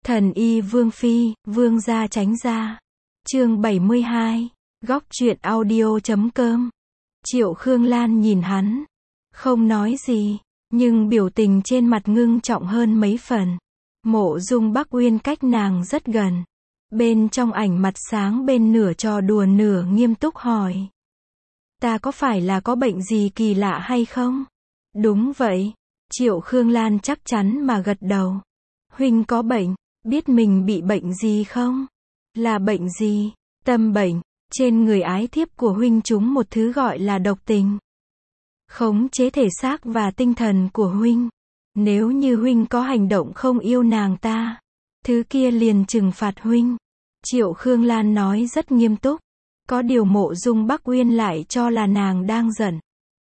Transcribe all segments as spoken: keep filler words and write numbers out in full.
Thần y Vương Phi, Vương gia tránh ra. Chương bảy mươi hai. Góc truyện audio chấm com. Triệu Khương Lan nhìn hắn, không nói gì, nhưng biểu tình trên mặt ngưng trọng hơn mấy phần. Mộ Dung Bắc Uyên cách nàng rất gần. Bên trong ảnh mặt sáng bên nửa trò đùa nửa nghiêm túc hỏi. Ta có phải là có bệnh gì kỳ lạ hay không? Đúng vậy. Triệu Khương Lan chắc chắn mà gật đầu. Huynh có bệnh, biết mình bị bệnh gì không? Là bệnh gì? Tâm bệnh. Trên người ái thiếp của huynh trúng một thứ gọi là độc tình. Khống chế thể xác và tinh thần của huynh. Nếu như huynh có hành động không yêu nàng ta, thứ kia liền trừng phạt huynh. Triệu Khương Lan nói rất nghiêm túc. Có điều Mộ Dung Bắc Uyên lại cho là nàng đang giận.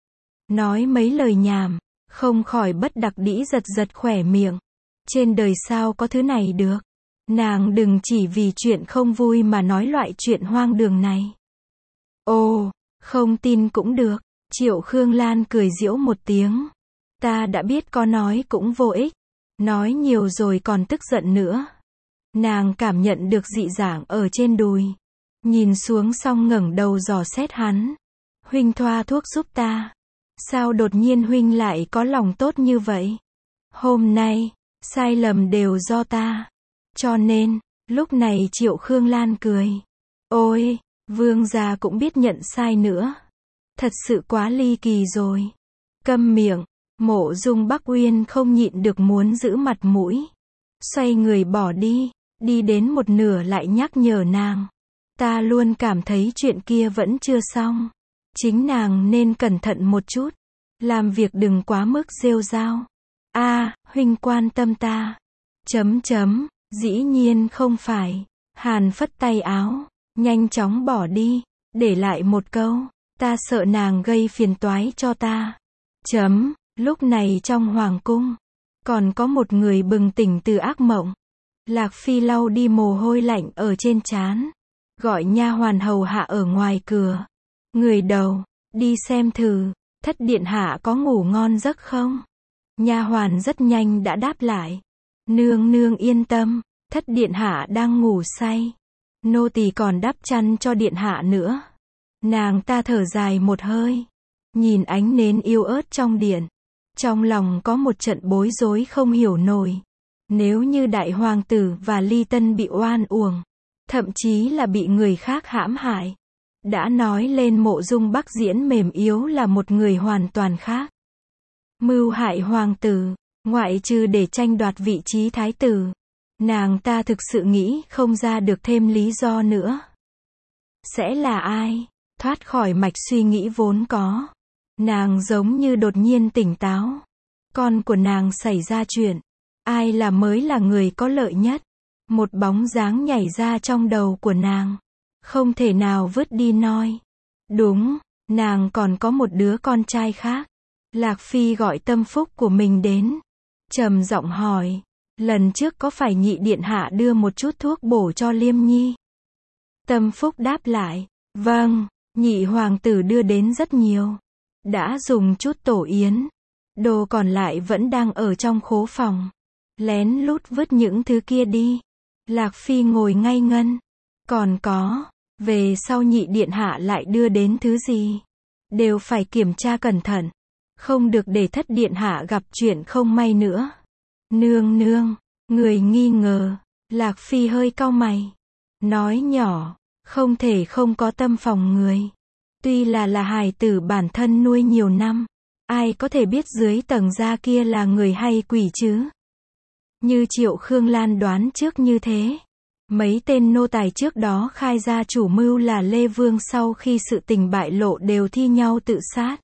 Nói mấy lời nhảm, không khỏi bất đắc dĩ giật giật khỏe miệng. Trên đời sao có thứ này được? Nàng đừng chỉ vì chuyện không vui mà nói loại chuyện hoang đường này. Ồ, không tin cũng được. Triệu Khương Lan cười giễu một tiếng. Ta đã biết có nói cũng vô ích. Nói nhiều rồi còn tức giận nữa. Nàng cảm nhận được dị dạng ở trên đùi. Nhìn xuống xong ngẩng đầu dò xét hắn. Huynh thoa thuốc giúp ta. Sao đột nhiên huynh lại có lòng tốt như vậy? Hôm nay, sai lầm đều do ta. Cho nên, lúc này Triệu Khương Lan cười. Ôi, vương gia cũng biết nhận sai nữa. Thật sự quá ly kỳ rồi. Câm miệng. Mộ Dung Bắc Uyên không nhịn được muốn giữ mặt mũi. Xoay người bỏ đi. Đi đến một nửa lại nhắc nhở nàng. Ta luôn cảm thấy chuyện kia vẫn chưa xong. Chính nàng nên cẩn thận một chút. Làm việc đừng quá mức rêu rao. A, huynh quan tâm ta. Chấm chấm, dĩ nhiên không phải. Hàn phất tay áo, nhanh chóng bỏ đi, để lại một câu. Ta sợ nàng gây phiền toái cho ta. Chấm, lúc này trong hoàng cung, còn có một người bừng tỉnh từ ác mộng. Lạc Phi lau đi mồ hôi lạnh ở trên trán. Gọi nha hoàn hầu hạ ở ngoài cửa. Người đầu, đi xem thử, thất điện hạ có ngủ ngon giấc không? Nha hoàn rất nhanh đã đáp lại. Nương nương yên tâm, thất điện hạ đang ngủ say. Nô tỳ còn đắp chăn cho điện hạ nữa. Nàng ta thở dài một hơi. Nhìn ánh nến yêu ớt trong điện. Trong lòng có một trận bối rối không hiểu nổi. Nếu như đại hoàng tử và ly tân bị oan uổng, thậm chí là bị người khác hãm hại. Đã nói lên Mộ Dung Bắc Diễn mềm yếu là một người hoàn toàn khác. Mưu hại hoàng tử, ngoại trừ để tranh đoạt vị trí thái tử. Nàng ta thực sự nghĩ không ra được thêm lý do nữa. Sẽ là ai? Thoát khỏi mạch suy nghĩ vốn có. Nàng giống như đột nhiên tỉnh táo. Con của nàng xảy ra chuyện. Ai là mới là người có lợi nhất? Một bóng dáng nhảy ra trong đầu của nàng. Không thể nào vứt đi noi. Đúng, nàng còn có một đứa con trai khác. Lạc Phi gọi tâm phúc của mình đến. Trầm giọng hỏi. Lần trước có phải nhị điện hạ đưa một chút thuốc bổ cho Liêm Nhi? Tâm phúc đáp lại. Vâng, nhị hoàng tử đưa đến rất nhiều. Đã dùng chút tổ yến. Đồ còn lại vẫn đang ở trong khố phòng. Lén lút vứt những thứ kia đi. Lạc Phi ngồi ngay ngân. Còn có, về sau nhị điện hạ lại đưa đến thứ gì? Đều phải kiểm tra cẩn thận. Không được để thất điện hạ gặp chuyện không may nữa. Nương nương, người nghi ngờ. Lạc Phi hơi cau mày. Nói nhỏ, không thể không có tâm phòng người. Tuy là là hài tử bản thân nuôi nhiều năm. Ai có thể biết dưới tầng da kia là người hay quỷ chứ? Như Triệu Khương Lan đoán trước như thế. Mấy tên nô tài trước đó khai ra chủ mưu là Lê Vương sau khi sự tình bại lộ đều thi nhau tự sát.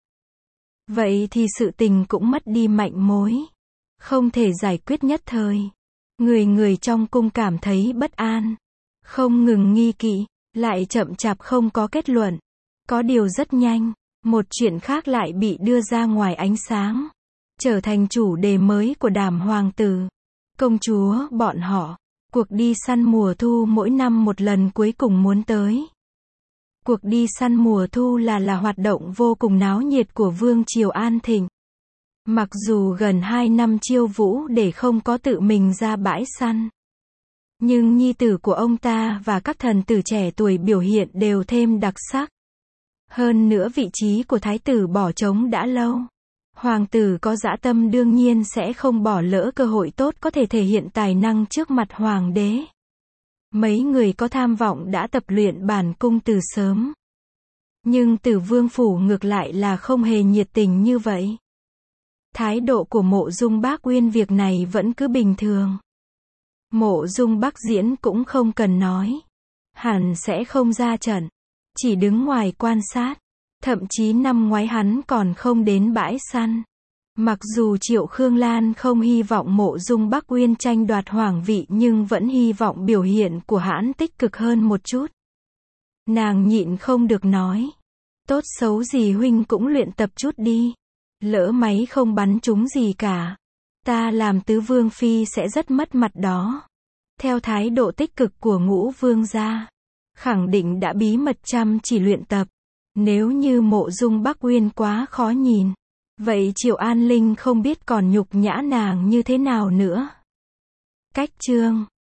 Vậy thì sự tình cũng mất đi manh mối. Không thể giải quyết nhất thời. Người người trong cung cảm thấy bất an. Không ngừng nghi kỵ, lại chậm chạp không có kết luận. Có điều rất nhanh, một chuyện khác lại bị đưa ra ngoài ánh sáng. Trở thành chủ đề mới của đàm hoàng tử. Công chúa bọn họ. Cuộc đi săn mùa thu mỗi năm một lần cuối cùng muốn tới. Cuộc đi săn mùa thu là là hoạt động vô cùng náo nhiệt của Vương triều An Thịnh. Mặc dù gần hai năm chiêu vũ để không có tự mình ra bãi săn. Nhưng nhi tử của ông ta và các thần tử trẻ tuổi biểu hiện đều thêm đặc sắc. Hơn nữa vị trí của thái tử bỏ trống đã lâu. Hoàng tử có dã tâm đương nhiên sẽ không bỏ lỡ cơ hội tốt có thể thể hiện tài năng trước mặt hoàng đế. Mấy người có tham vọng đã tập luyện bản cung từ sớm. Nhưng Tử Vương phủ ngược lại là không hề nhiệt tình như vậy. Thái độ của Mộ Dung Bác Uyên việc này vẫn cứ bình thường. Mộ Dung Bắc Diễn cũng không cần nói. Hẳn sẽ không ra trận. Chỉ đứng ngoài quan sát. Thậm chí năm ngoái hắn còn không đến bãi săn. Mặc dù Triệu Khương Lan không hy vọng Mộ Dung Bắc Uyên tranh đoạt hoàng vị nhưng vẫn hy vọng biểu hiện của hắn tích cực hơn một chút. Nàng nhịn không được nói. Tốt xấu gì huynh cũng luyện tập chút đi. Lỡ máy không bắn trúng gì cả. Ta làm tứ vương phi sẽ rất mất mặt đó. Theo thái độ tích cực của Ngũ Vương gia, khẳng định đã bí mật chăm chỉ luyện tập. Nếu như Mộ Dung Bắc Uyên quá khó nhìn, vậy Triệu An Linh không biết còn nhục nhã nàng như thế nào nữa. Cách chương